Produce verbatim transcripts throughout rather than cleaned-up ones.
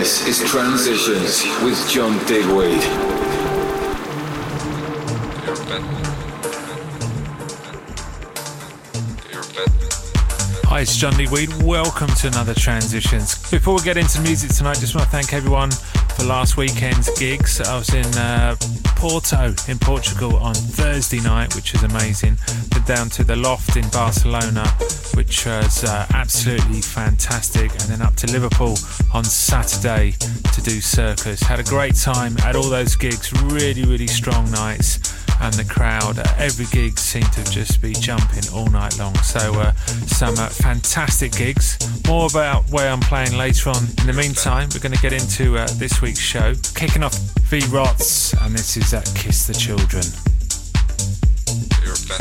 This is Transitions with John Digweed. Hi, it's John Digweed. Welcome to another Transitions. Before we get into music tonight, just want to thank everyone for last weekend's gigs. I was in uh, Porto in Portugal on Thursday night, which was amazing. Then down to the Loft in Barcelona, which was uh, absolutely fantastic. And then up to Liverpool on Saturday to do Circus. Had a great time at all those gigs. Really, really strong nights. And the crowd at every gig seemed to just be jumping all night long. So uh, some uh, fantastic gigs. More about where I'm playing later on. In the meantime, we're going to get into uh, this week's show. Kicking off V-Rots, and this is uh, Kiss the Children. You're fat.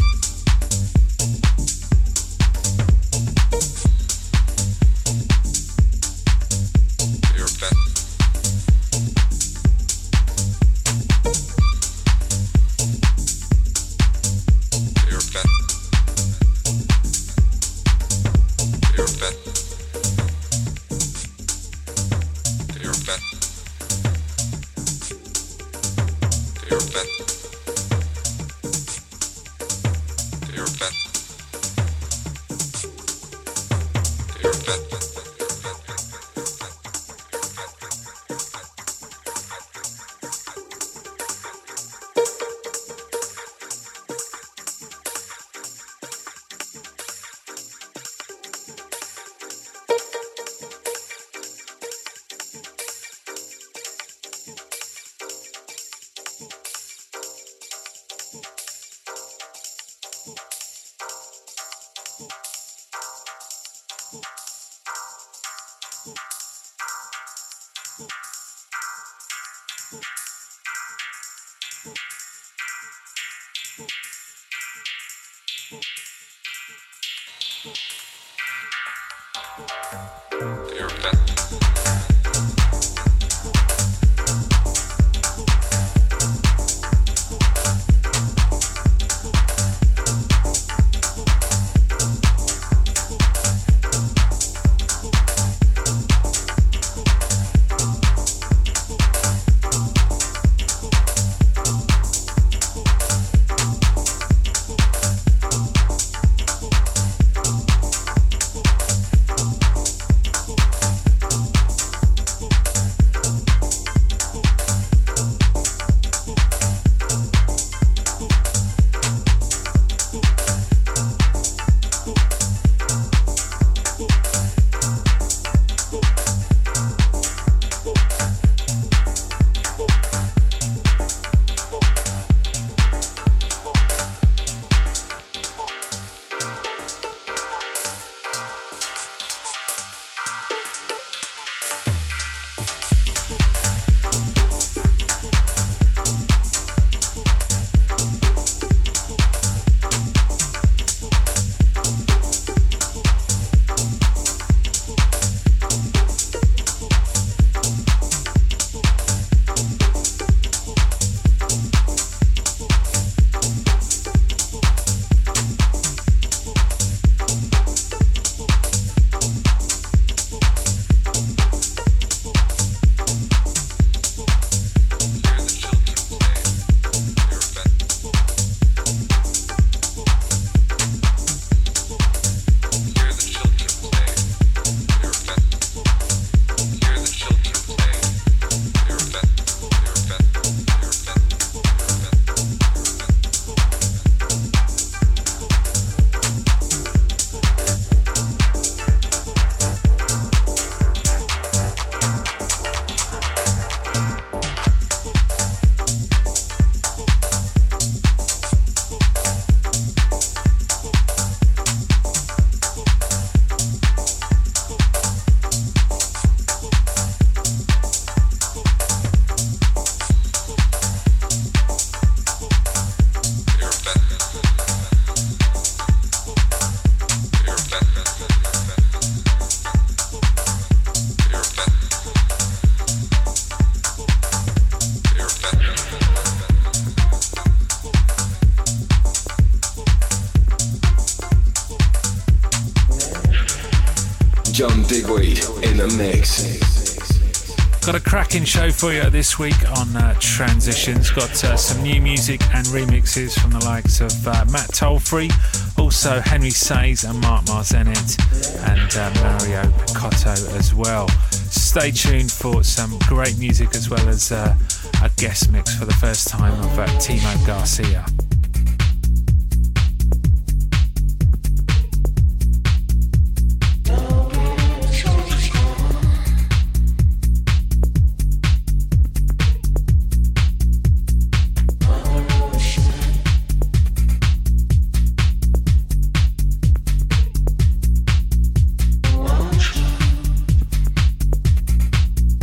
John Digweed in the mix. Got a cracking show for you this week on uh, Transitions. Got uh, some new music and remixes from the likes of uh, Matt Tolfree, also Henry Says and Mark Marzenet, and uh, Mario Picotto as well. Stay tuned for some great music as well as uh, a guest mix for the first time of uh, Timo Garcia.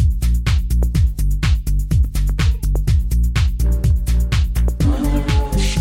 We'll be right back.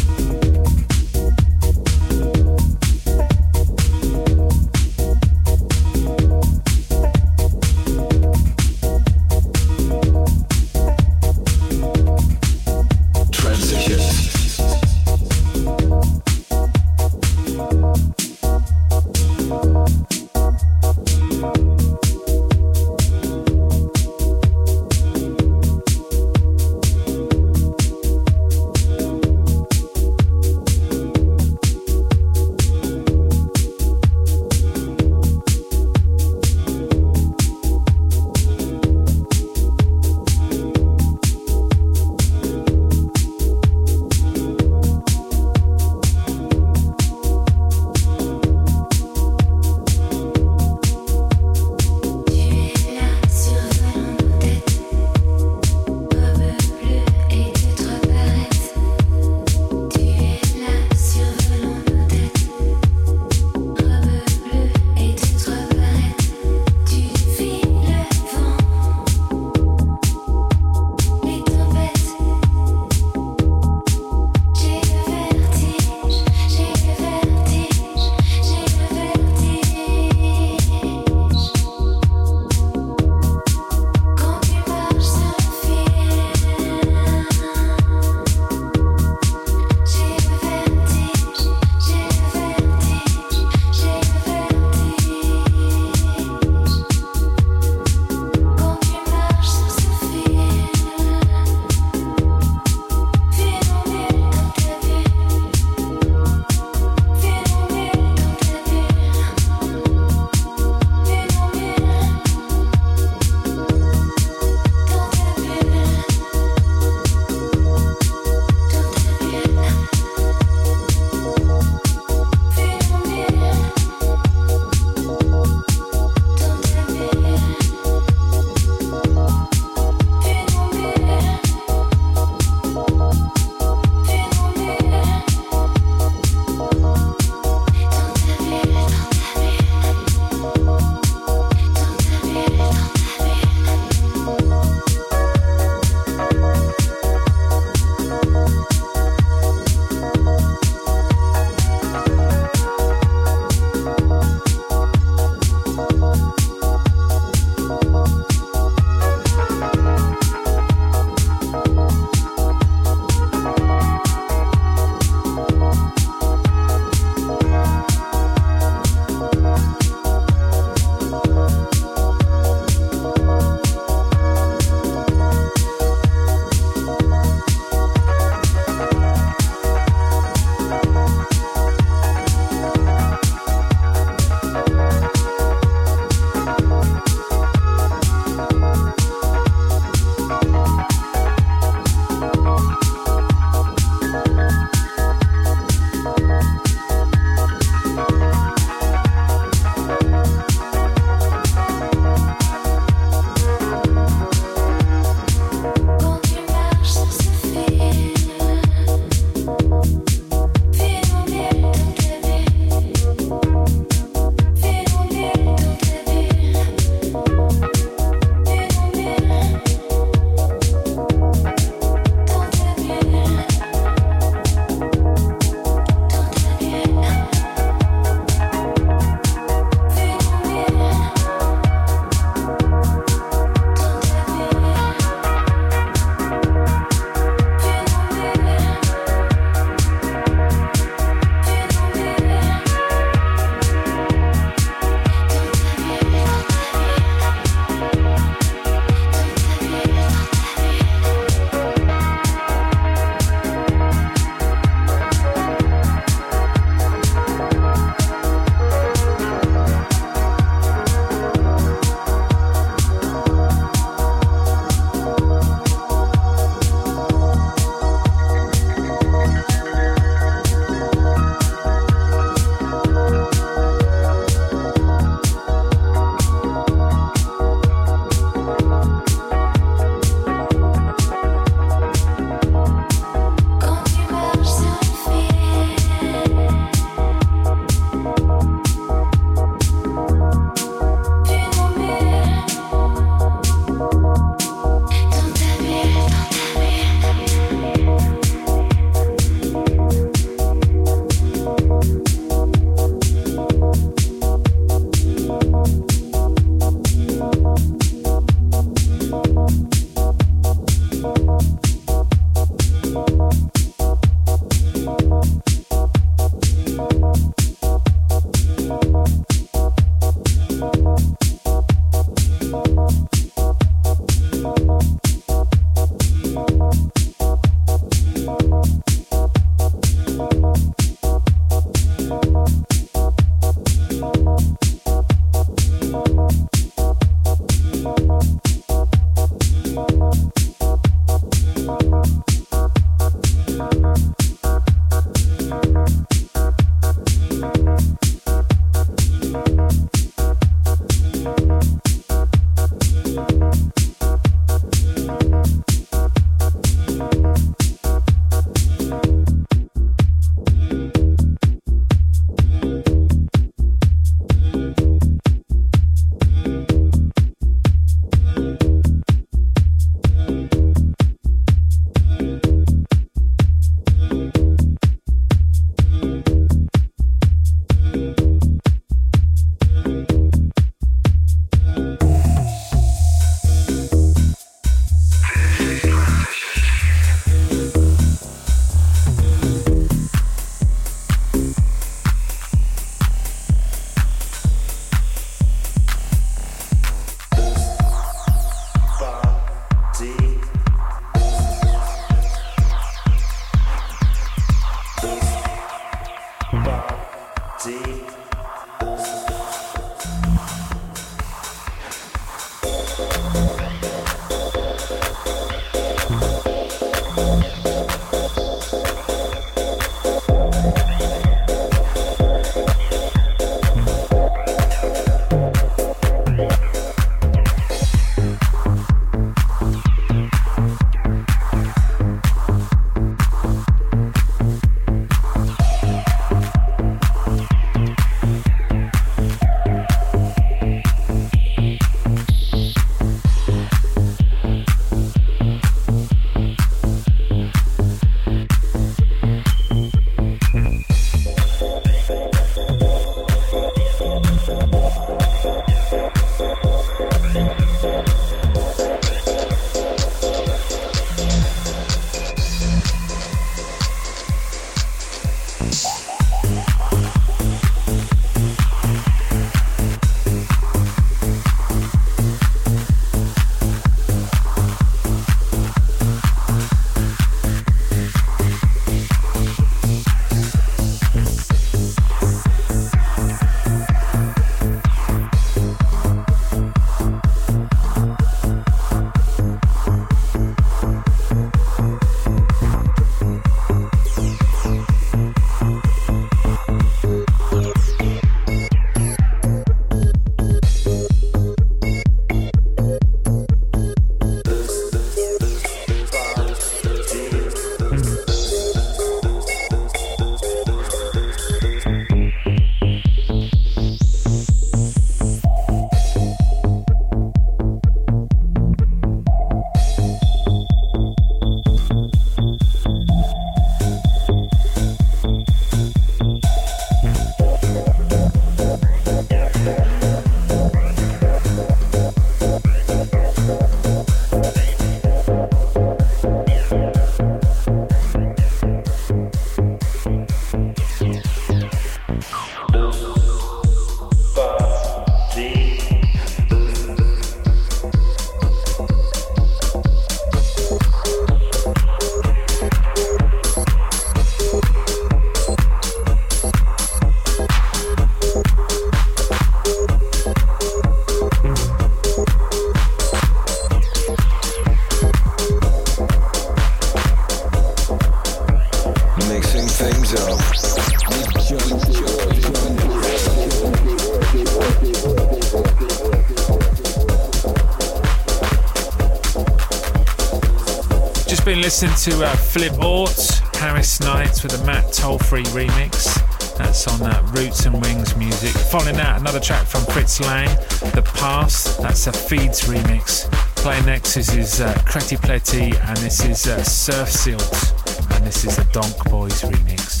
Listen to uh, Flip Ort, Paris Nights with a Matt Tollfree remix. That's on uh, Roots and Wings music. Following that, another track from Fritz Lang, The Past. That's a Feeds remix. Playing next is his uh, Creti Pleti, and this is uh, Surf Silt, and this is the Donk Boys remix.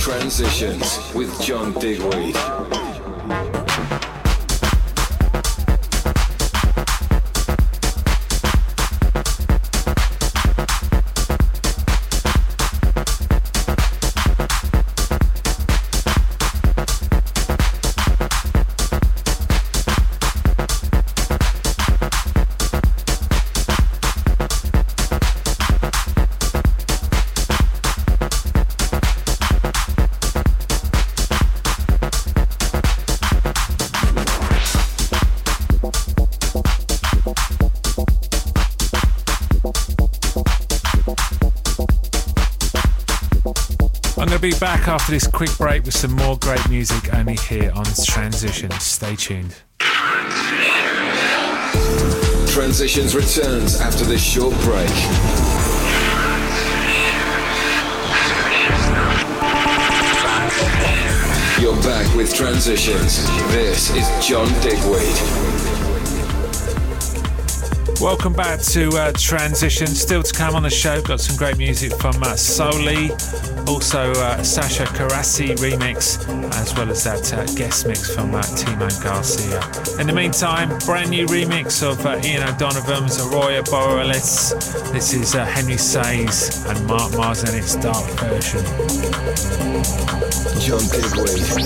Transitions with John Digweed. Be back after this quick break with some more great music only here on Transitions. Stay tuned. Transitions returns after this short break. You're back with Transitions. This is John Digweed. Welcome back to uh, Transition. Still to come on the show, got some great music from uh, Soli, also uh, Sasha Carassi remix, as well as that uh, guest mix from uh, Timo Garcia. In the meantime, brand new remix of uh, Ian O'Donovan's Arroyo Borealis. This is uh, Henry Says and Mark Mars in its dark version. John Digweed.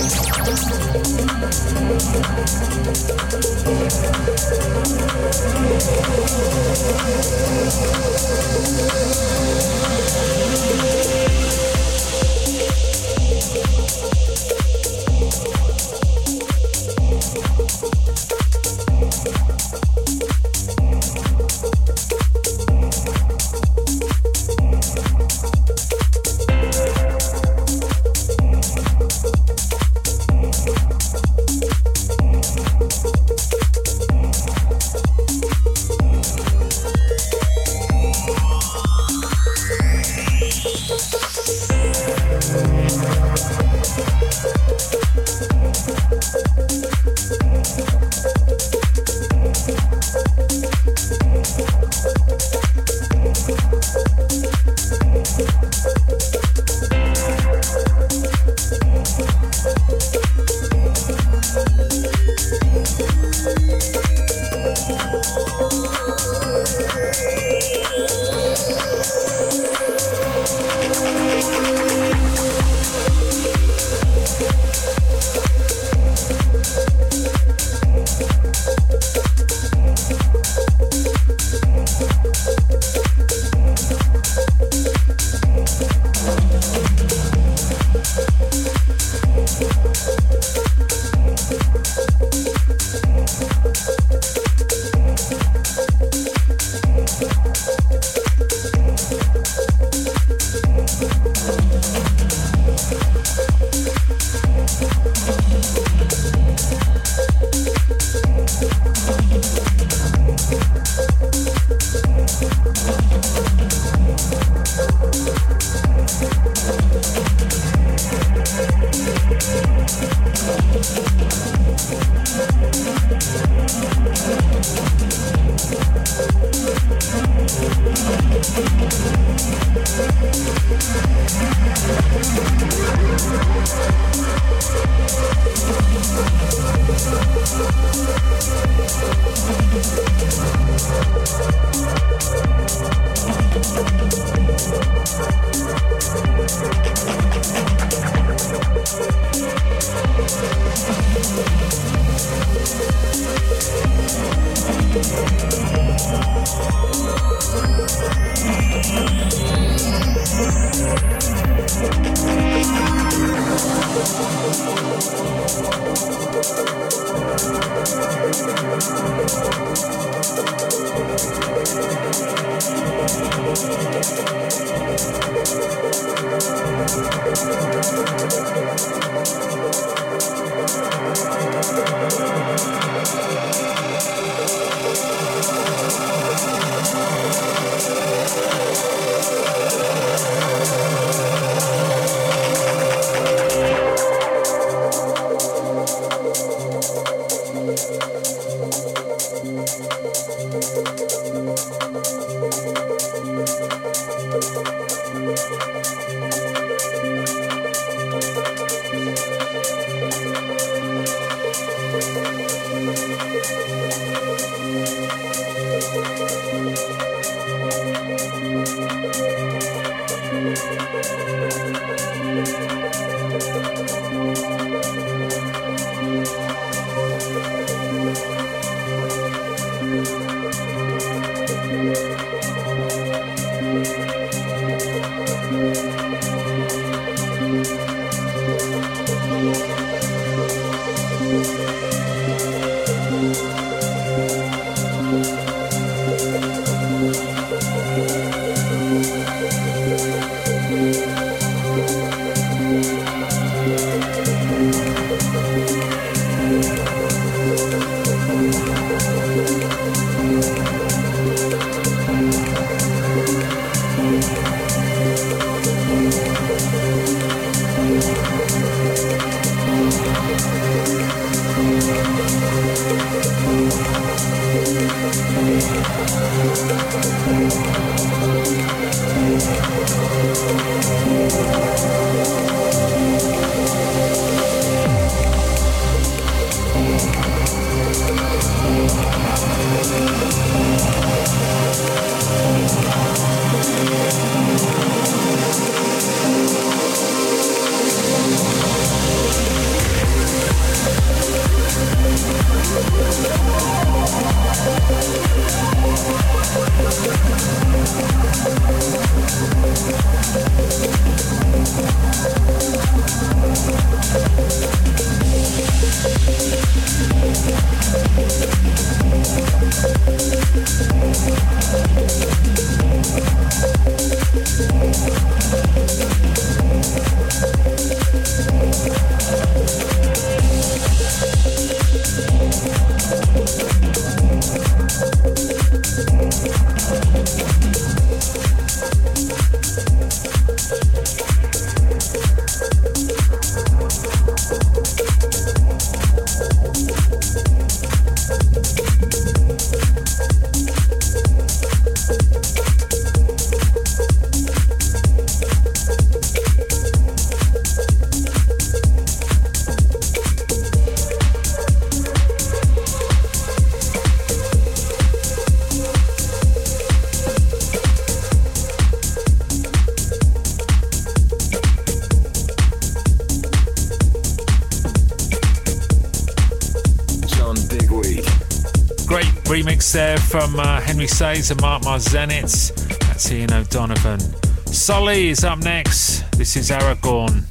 Remix there from uh, Henry Says and Mark Marzenitz. That's Ian O'Donovan. Solly is up next. This is Aragorn.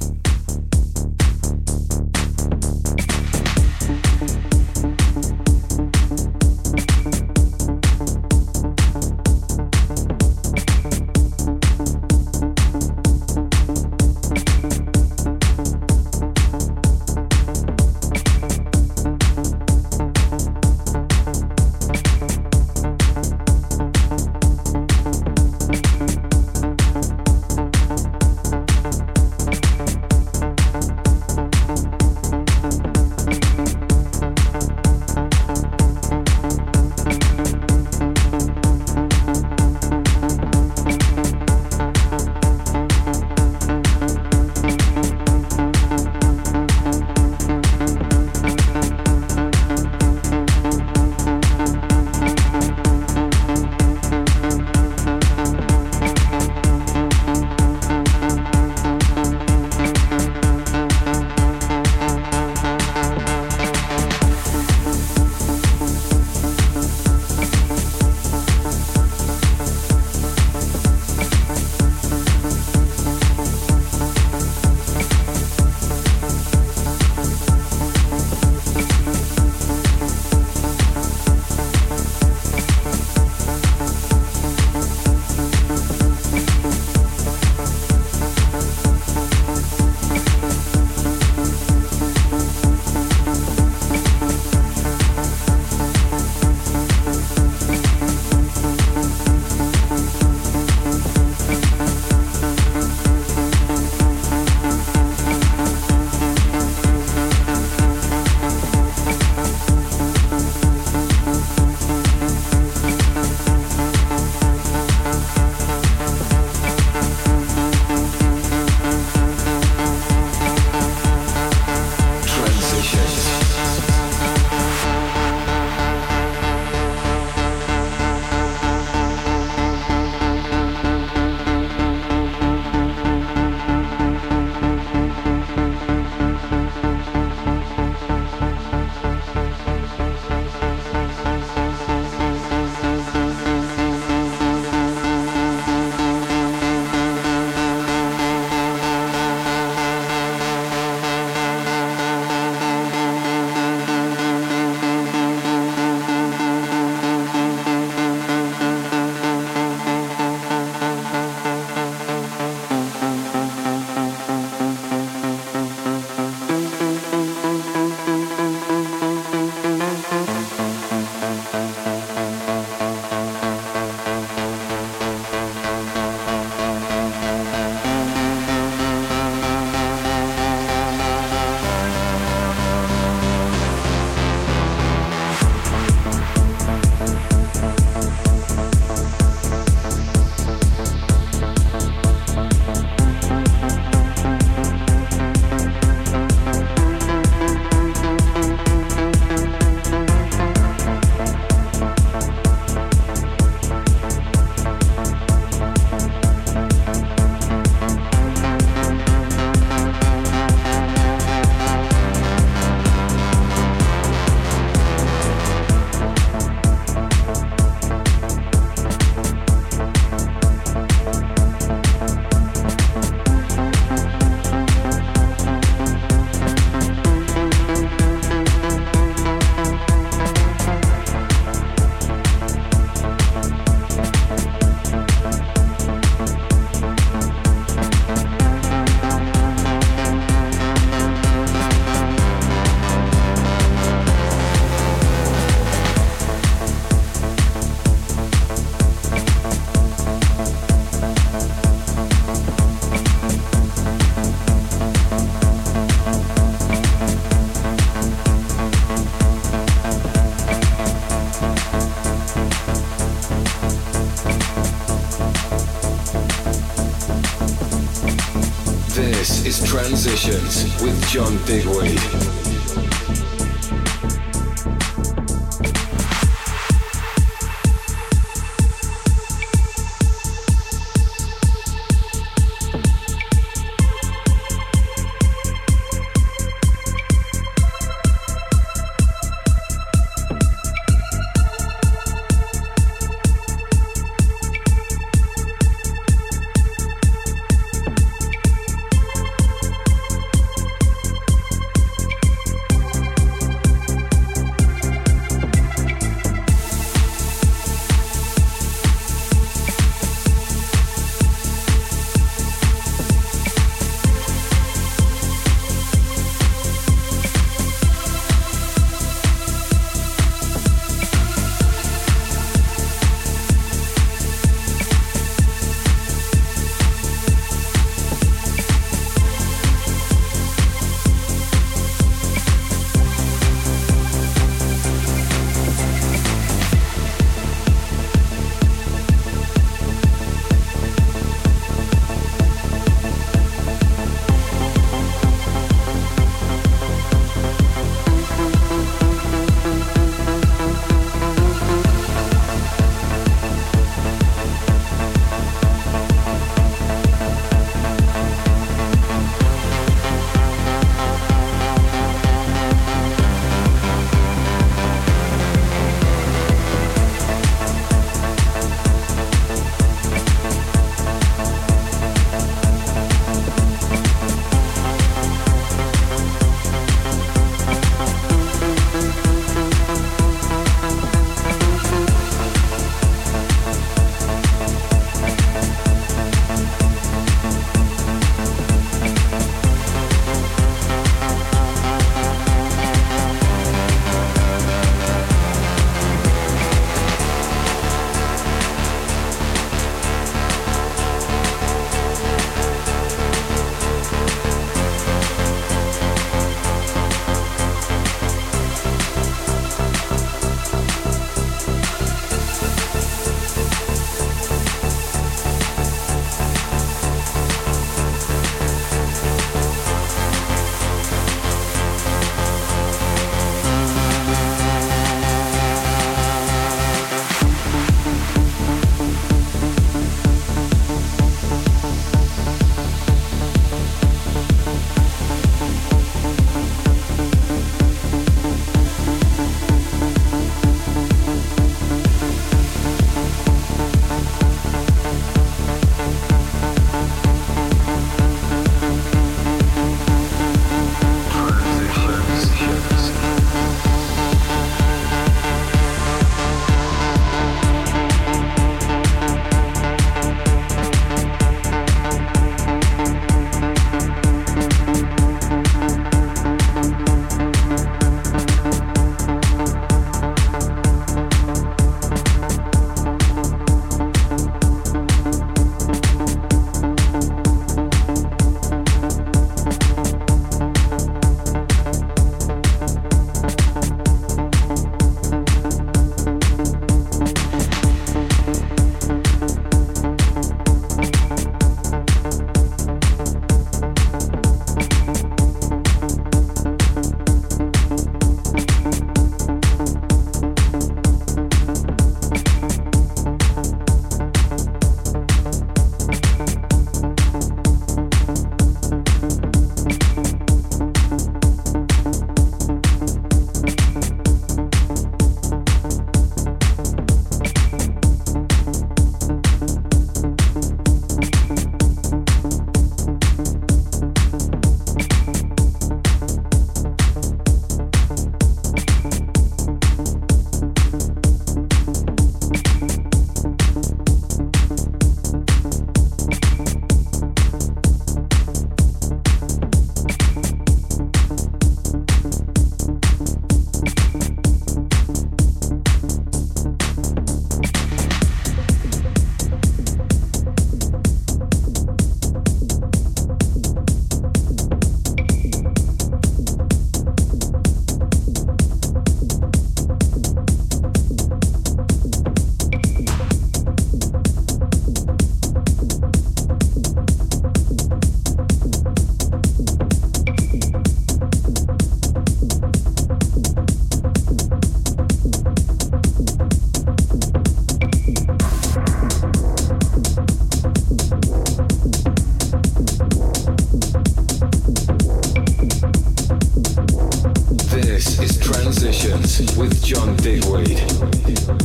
Transitions with John Digweed.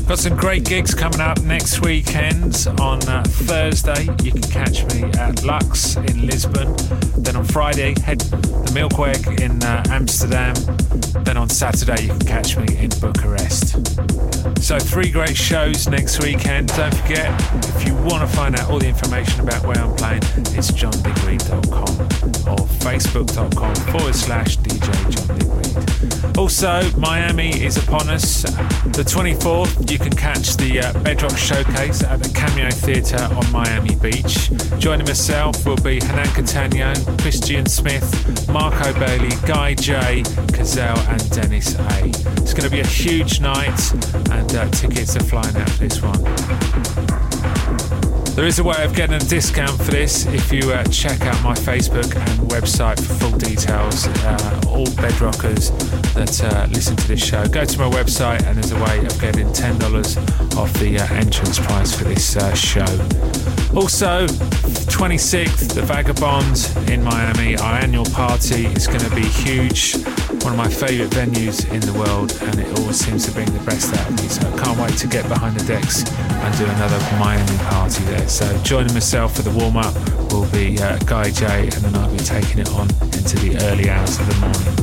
Got some great gigs coming up next weekend. On uh, Thursday, you can catch me at Lux in Lisbon. Then on Friday, head the Milkweg in uh, Amsterdam. Then on Saturday, you can catch me in Bucharest. So three great shows next weekend. Don't forget, if you want to find out all the information about where I'm playing, it's john digweed dot com or facebook.com forward slash DJ John Digweed. Also, Miami is upon us. The twenty-fourth, you can catch the uh, Bedrock Showcase at the Cameo Theatre on Miami Beach. Joining myself will be Hanan Catania, Christian Smith, Marco Bailey, Guy J, Cazelle and Dennis A. It's going to be a huge night, and uh, tickets are flying out for this one. There is a way of getting a discount for this if you uh, check out my Facebook and website for full details. Uh, all bedrockers that uh, listen to this show, go to my website and there's a way of getting ten dollars off the uh, entrance price for this uh, show. Also, twenty-sixth, the Vagabond in Miami, our annual party is going to be huge. One of my favourite venues in the world, and it always seems to bring the best out of me. So I can't wait to get behind the decks and do another Miami party there. So joining myself for the warm-up will be uh, Guy J, and then I'll be taking it on into the early hours of the morning.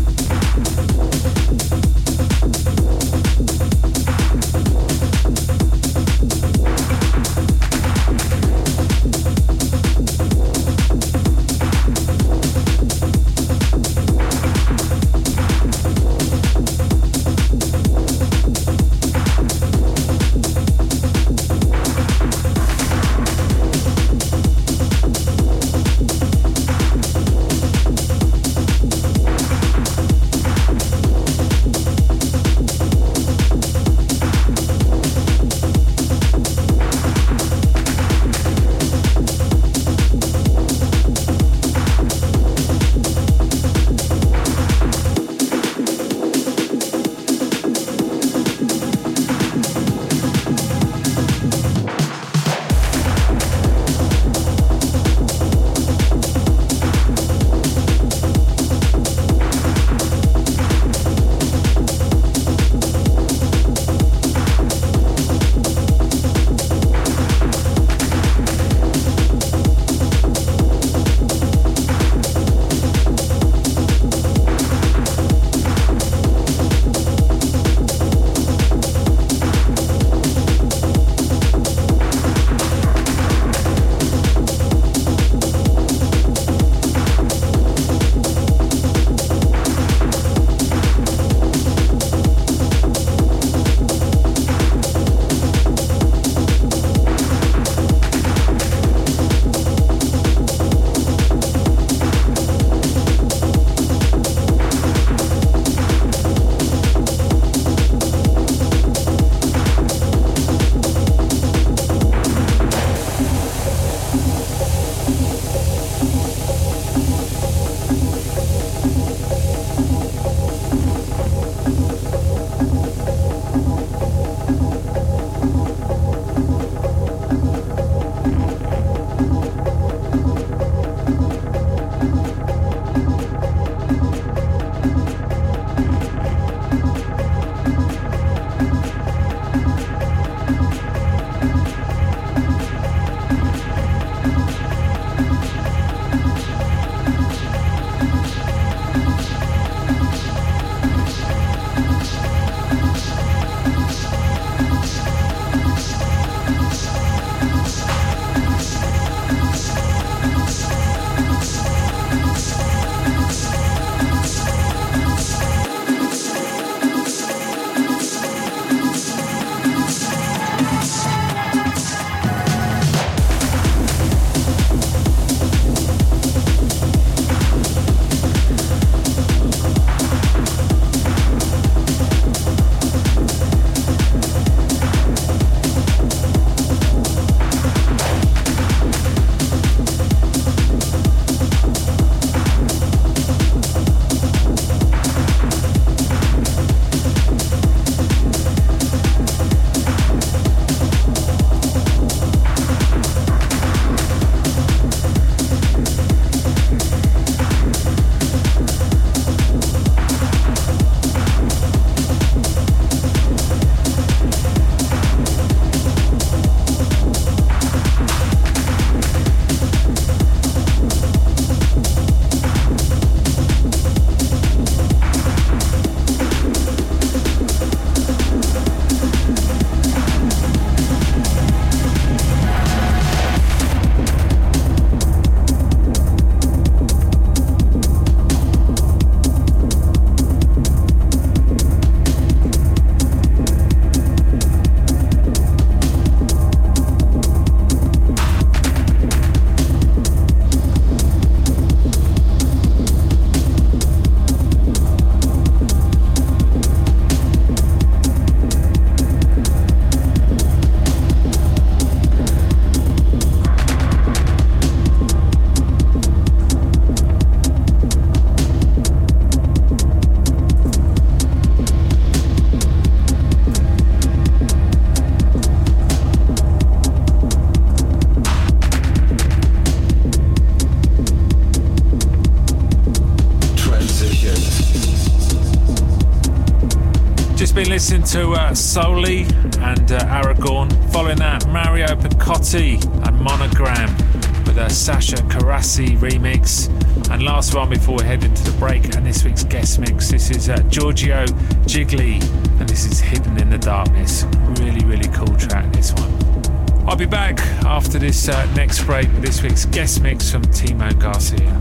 been listening to uh, Soli and uh, Aragorn. Following that, Mario Picotti and Monogram with a Sasha Carassi remix. And last one before we head into the break and this week's guest mix, this is uh, Giorgio Gigli and this is Hidden in the Darkness. Really, really cool track, this one. I'll be back after this uh, next break with this week's guest mix from Timo Garcia.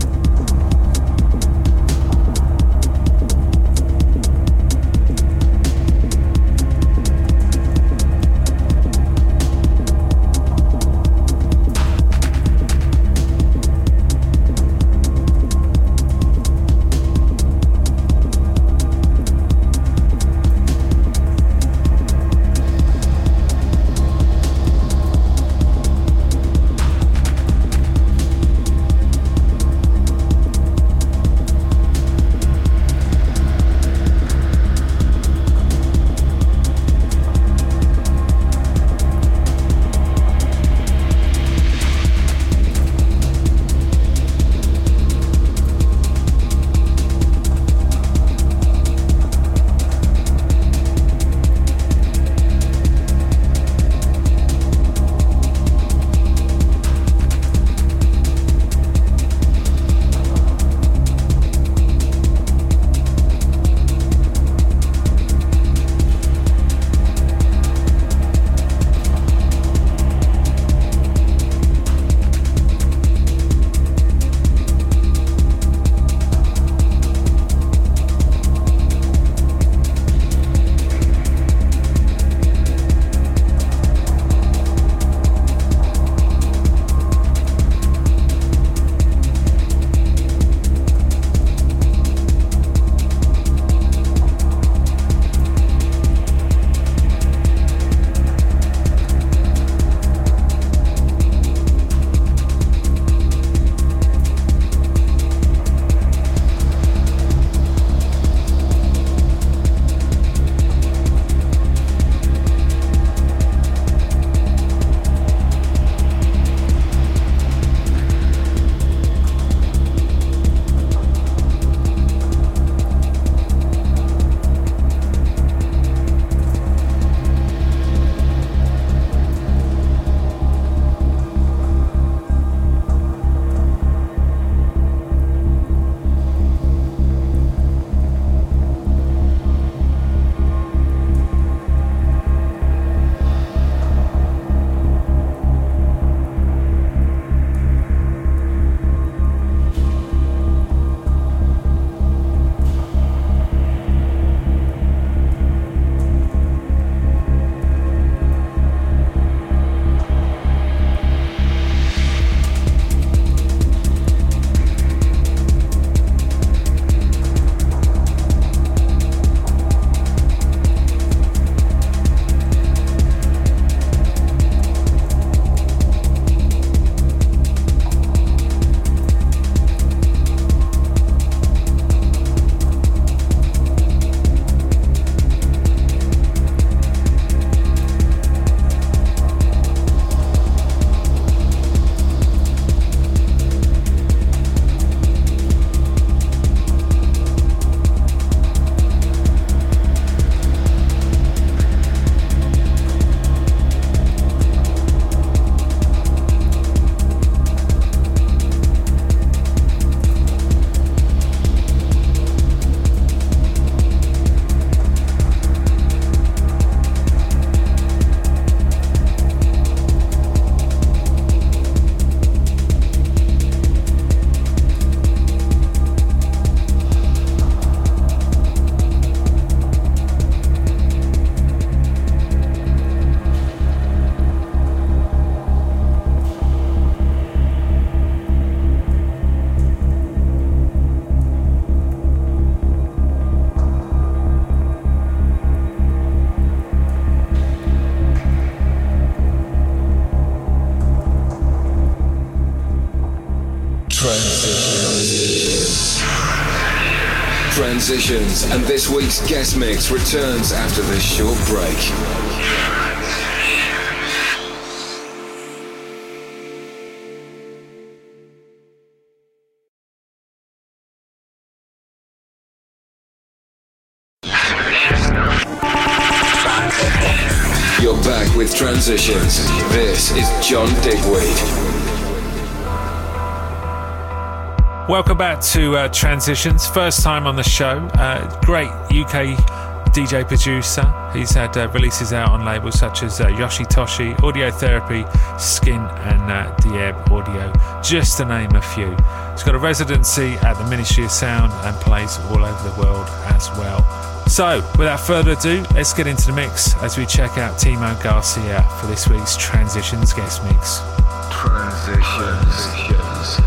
Transitions, and this week's guest mix returns after this short break. Transitions. with Transitions. This is John Digweed. Welcome back to uh, Transitions. First time on the show. Uh, great U K D J producer. He's had uh, releases out on labels such as uh, Yoshi Toshi, Audio Therapy, Skin, and uh, Dieb Audio, just to name a few. He's got a residency at the Ministry of Sound and plays all over the world as well. So, without further ado, let's get into the mix as we check out Timo Garcia for this week's Transitions guest mix. Transitions. Transitions.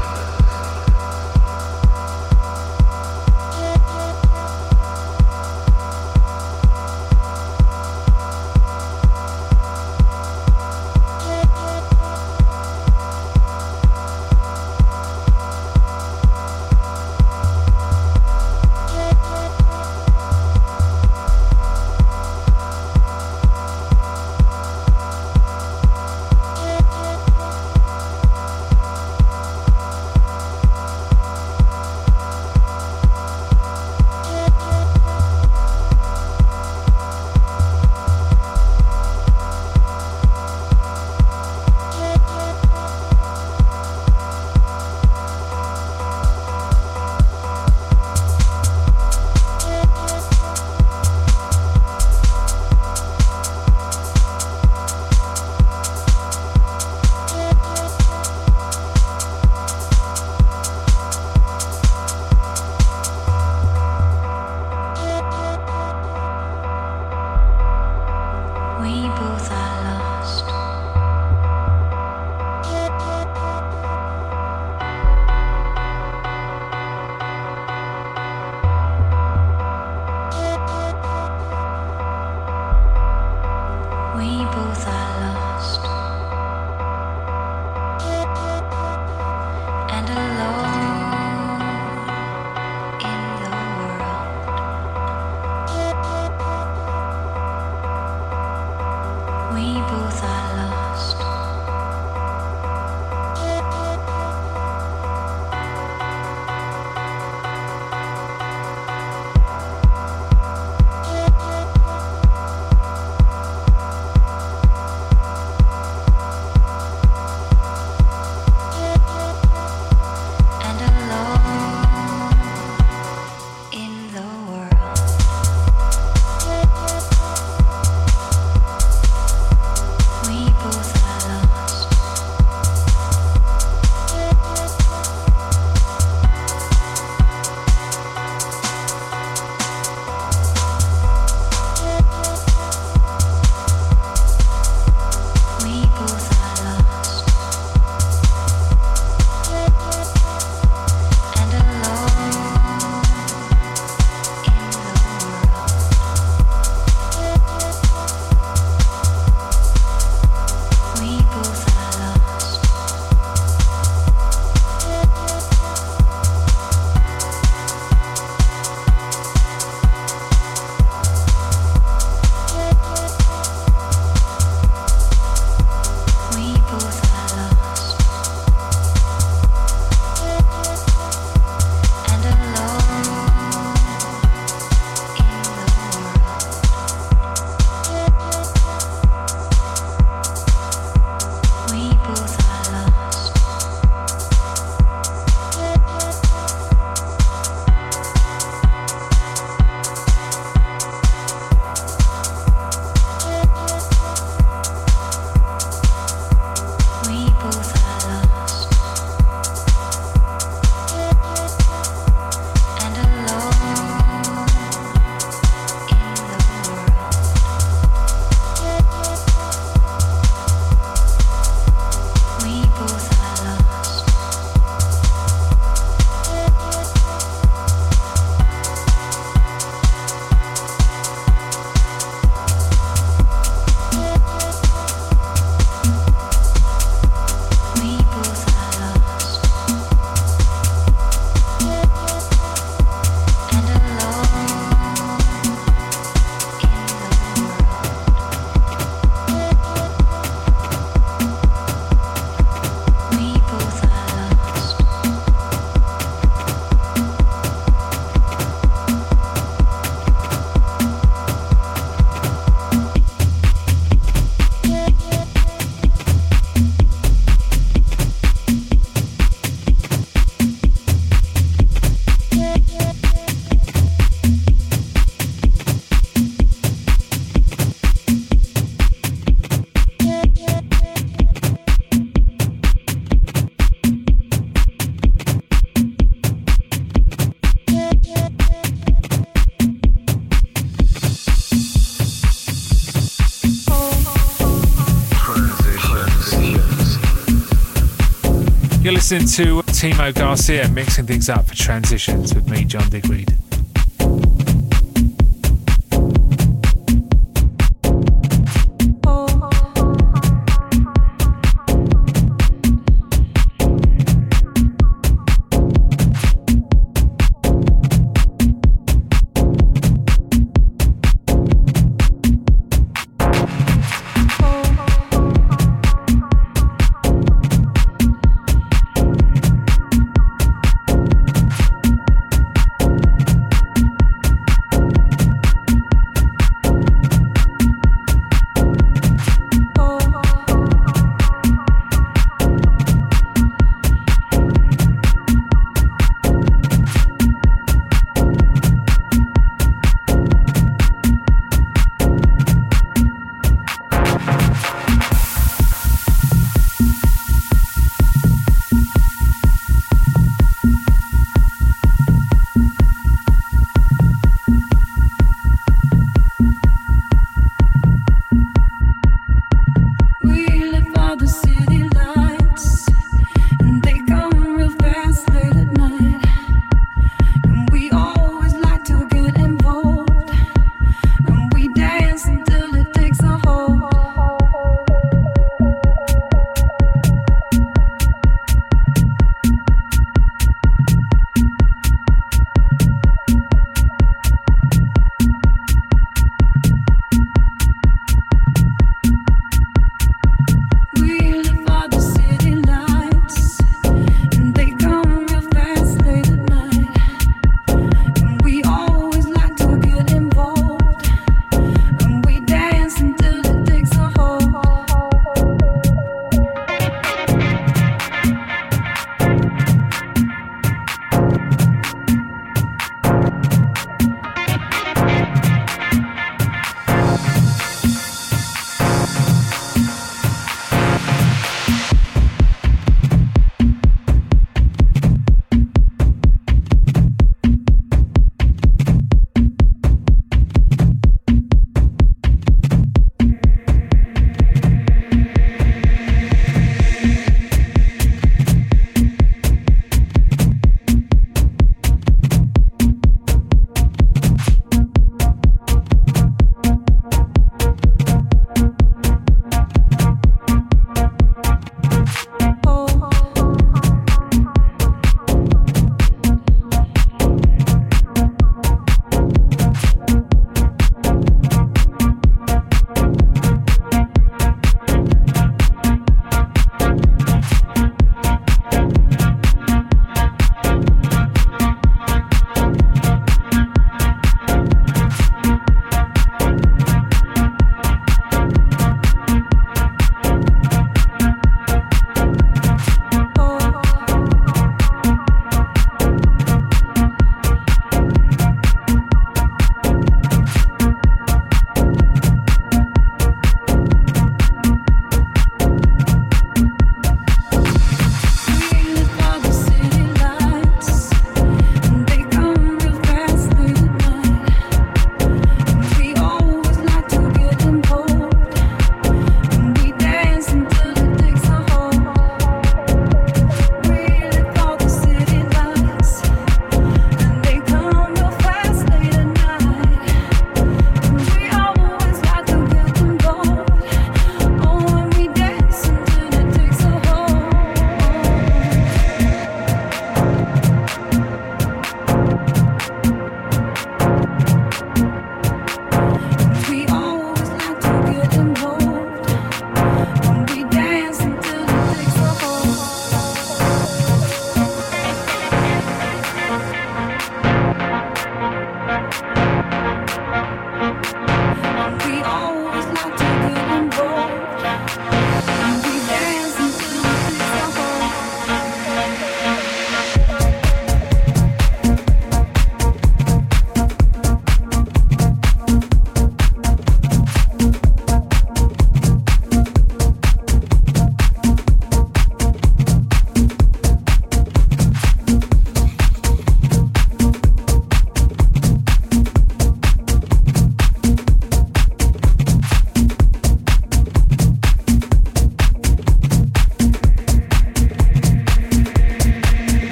You're listening to Timo Garcia mixing things up for Transitions with me, John Digweed.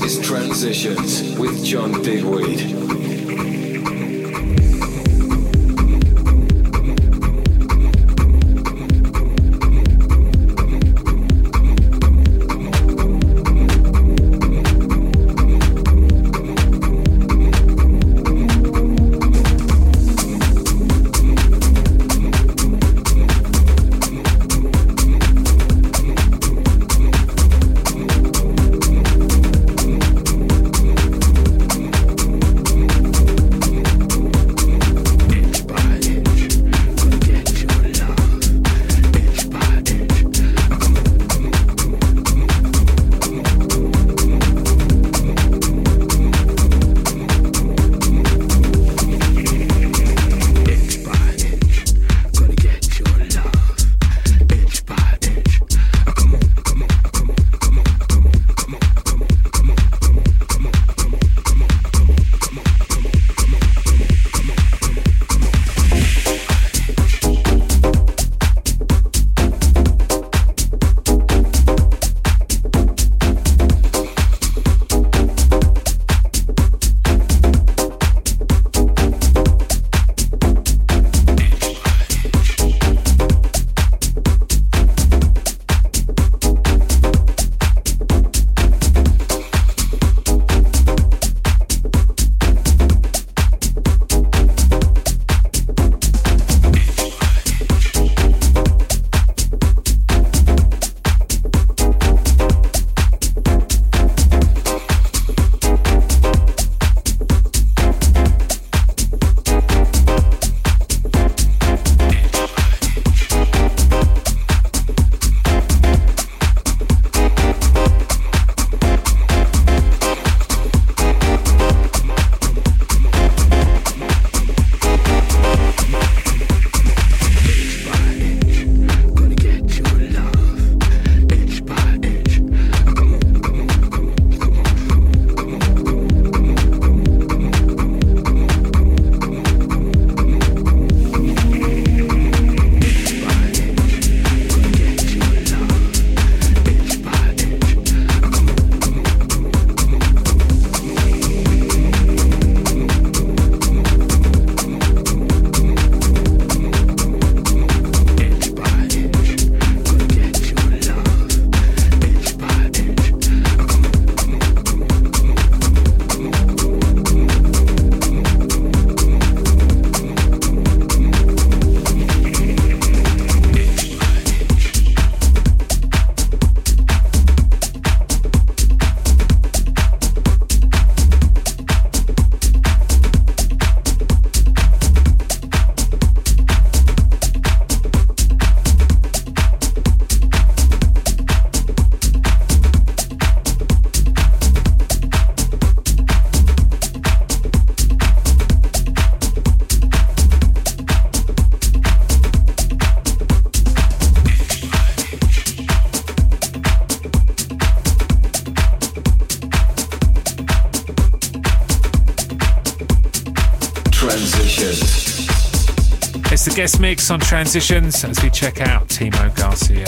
is Transitions with John Digweed. It's the guest mix on Transitions as we check out Timo Garcia.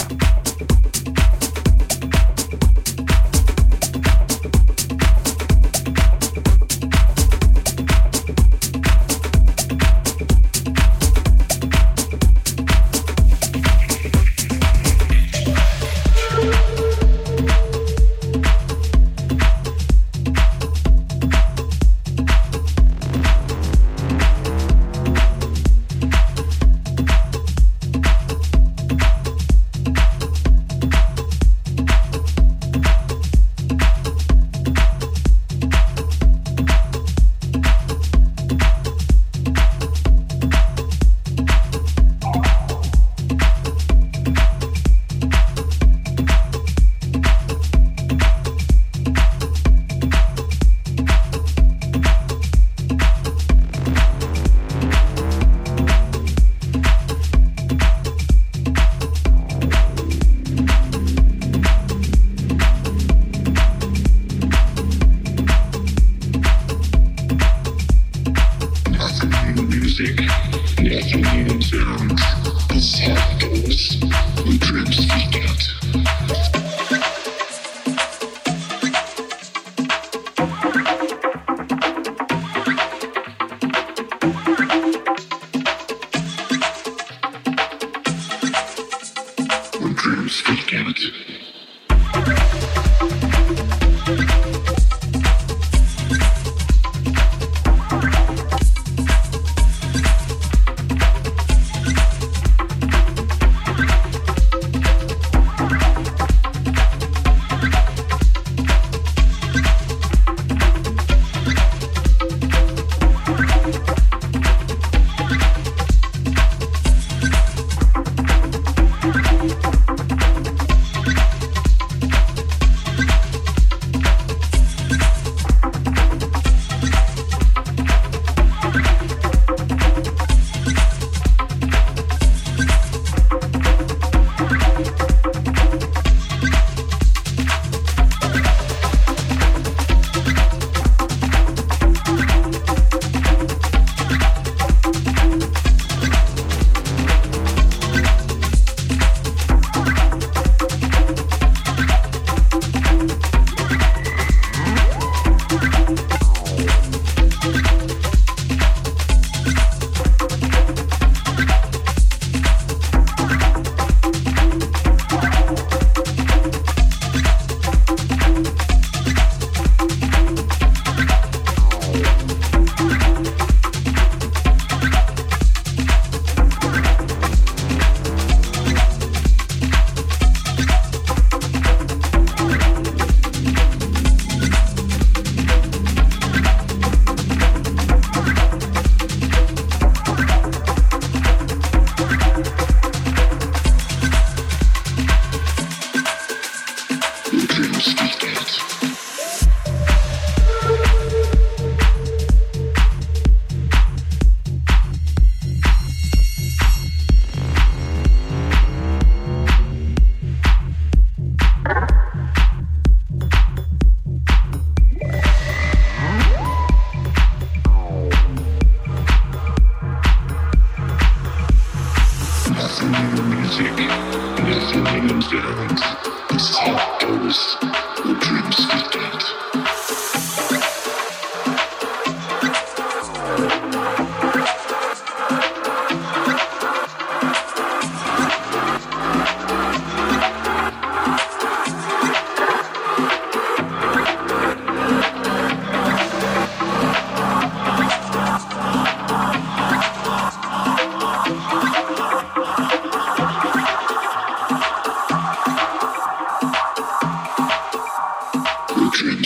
Dream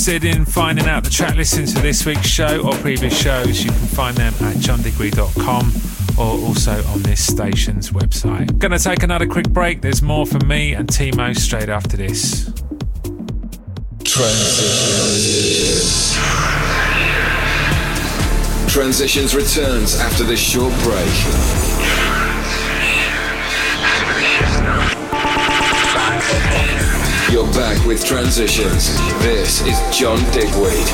interested in finding out the track listings for this week's show or previous shows, you can find them at john digweed dot com or also on this station's website. Gonna take another quick break. There's more from me and Timo straight after this. Transitions. Transitions returns after this short break. You're back with Transitions. This is John Digweed.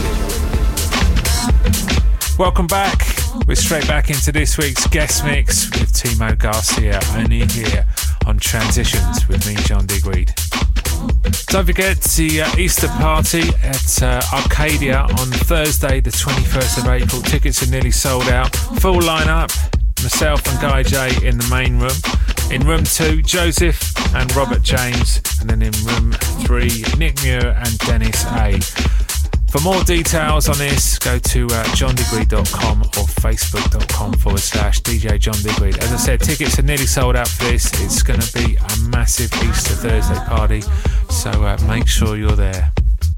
Welcome back. We're straight back into this week's guest mix with Timo Garcia, only here on Transitions with me, John Digweed. Don't forget the uh, Easter party at uh, Arcadia on Thursday, the twenty-first of April. Tickets are nearly sold out. Full lineup. Myself and Guy J in the main room. In room two, Joseph and Robert James. And then in room three, Nick Muir and Dennis A. For more details on this, go to uh, john digweed dot com or facebook.com forward slash DJ John Digweed. As I said, tickets are nearly sold out for this. It's going to be a massive Easter Thursday party, so uh, make sure you're there.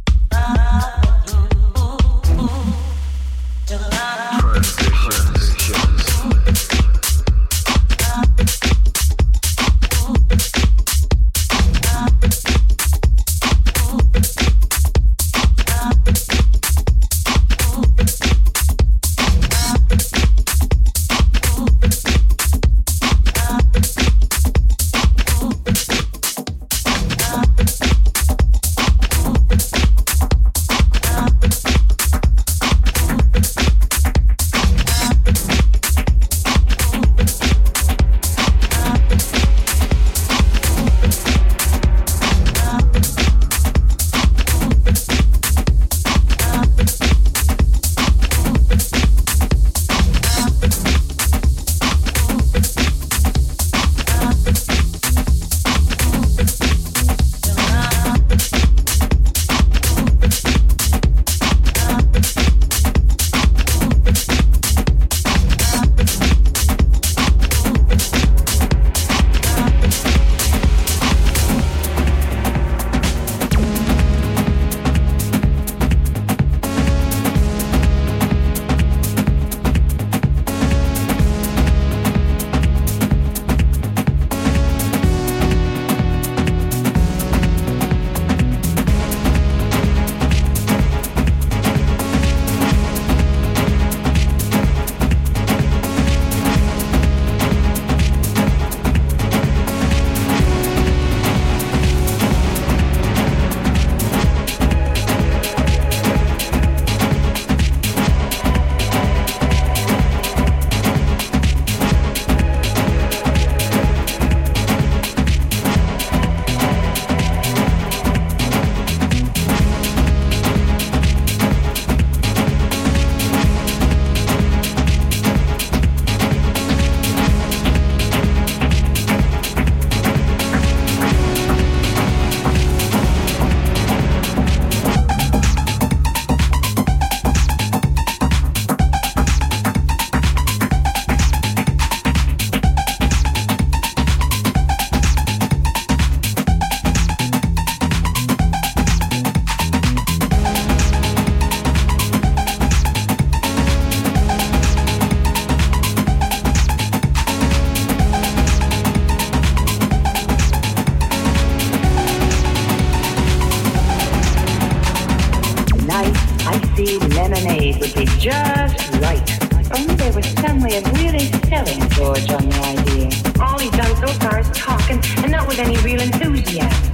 lemonade would be just right. Only there was some way of really selling George on the idea. All he's done so far is talking, and not with any real enthusiasm.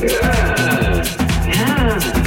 Yeah. Yeah.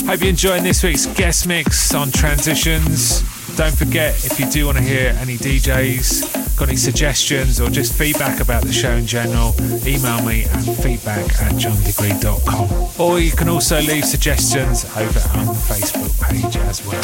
Hope you're enjoying this week's guest mix on Transitions. Don't forget, if you do want to hear any D Js, got any suggestions or just feedback about the show in general, email me at feedback at john degree dot com. Or you can also leave suggestions over on the Facebook page as well.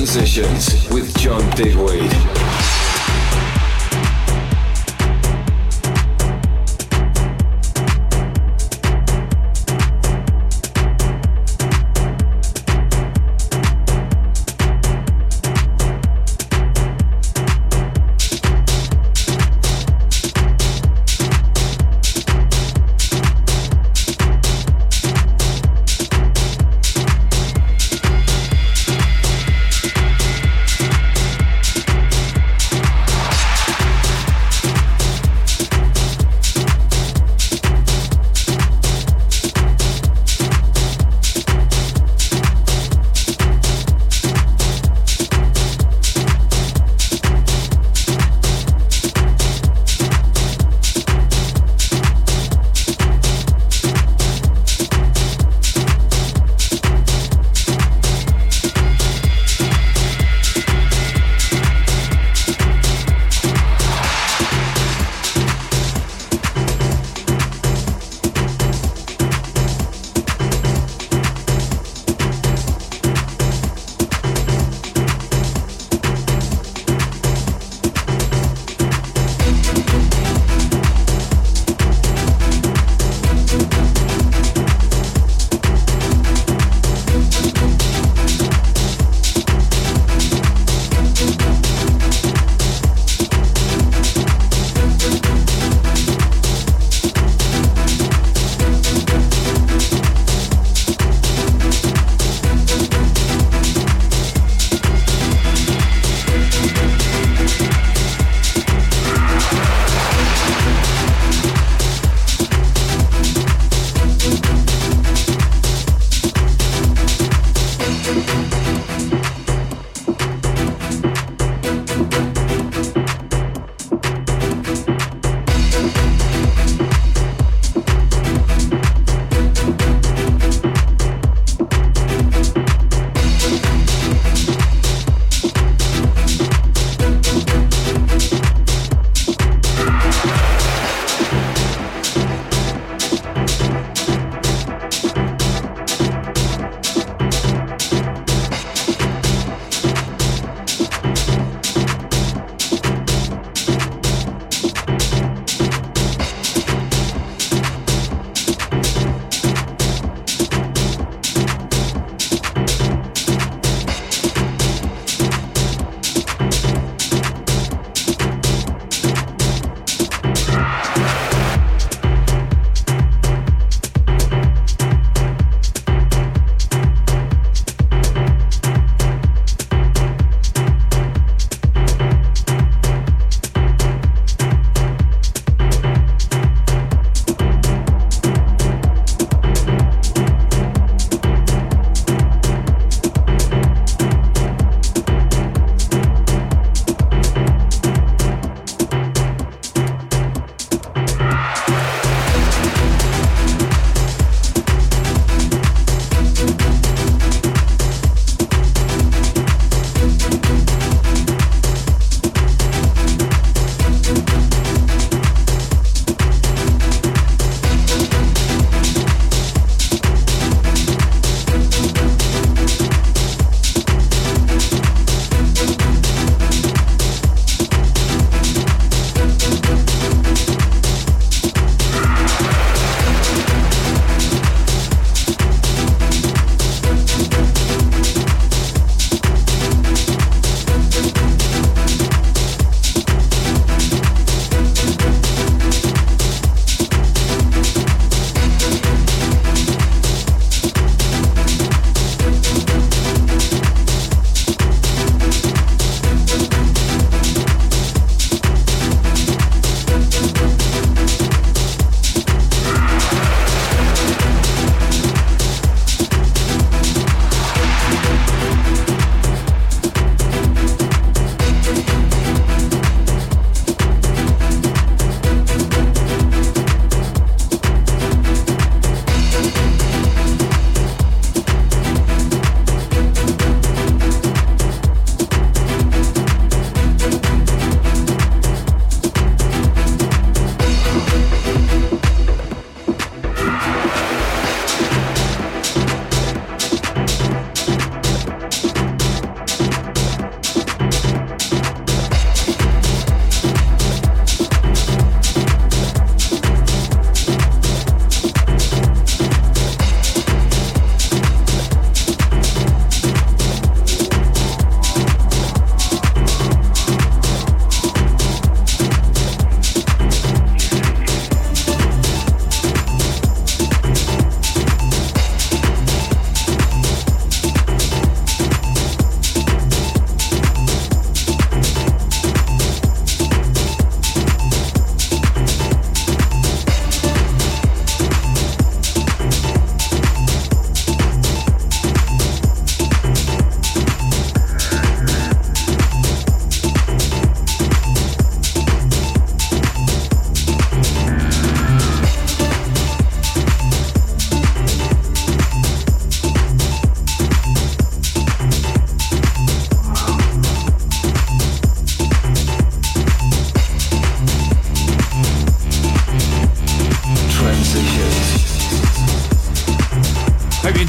Transitions with John Digweed.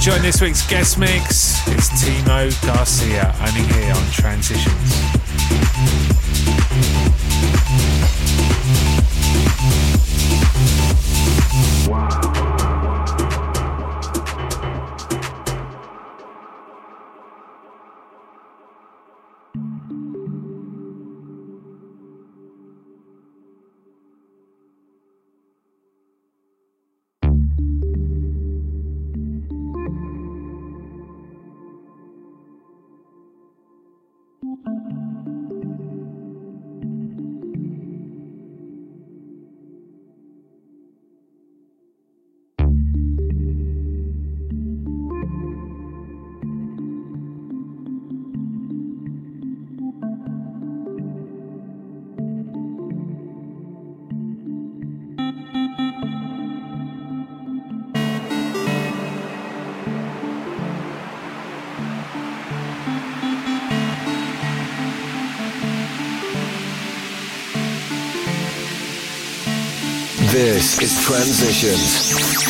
enjoying this week's guest mix. It's Timo Garcia, only here on Transitions. This is Transitions.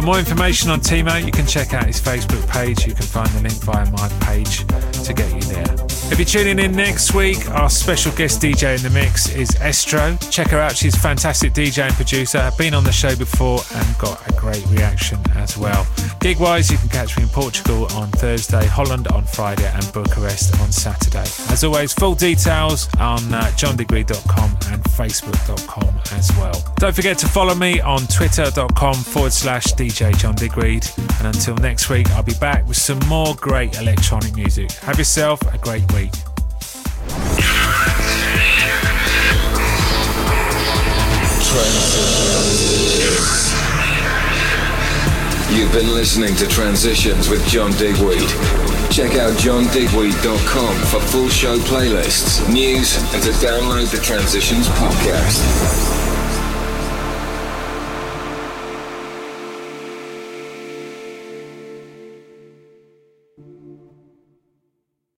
more information on Timo, you can check out his Facebook page. You can find the link via my page to get you there. If you're tuning in next week, our special guest D J in the mix is Estro. Check her out, she's a fantastic D J and producer. Been on the show before and got a great reaction as well. Gig-wise, you can catch me in Portugal on Thursday, Holland on Friday and Bucharest on Saturday. As always, full details on uh, john digweed dot com and facebook dot com as well. Don't forget to follow me on twitter.com forward slash DJ John Digweed. And until next week, I'll be back with some more great electronic music. Have yourself a great week. You've been listening to Transitions with John Digweed. Check out john digweed dot com for full show playlists, news, and to download the Transitions podcast.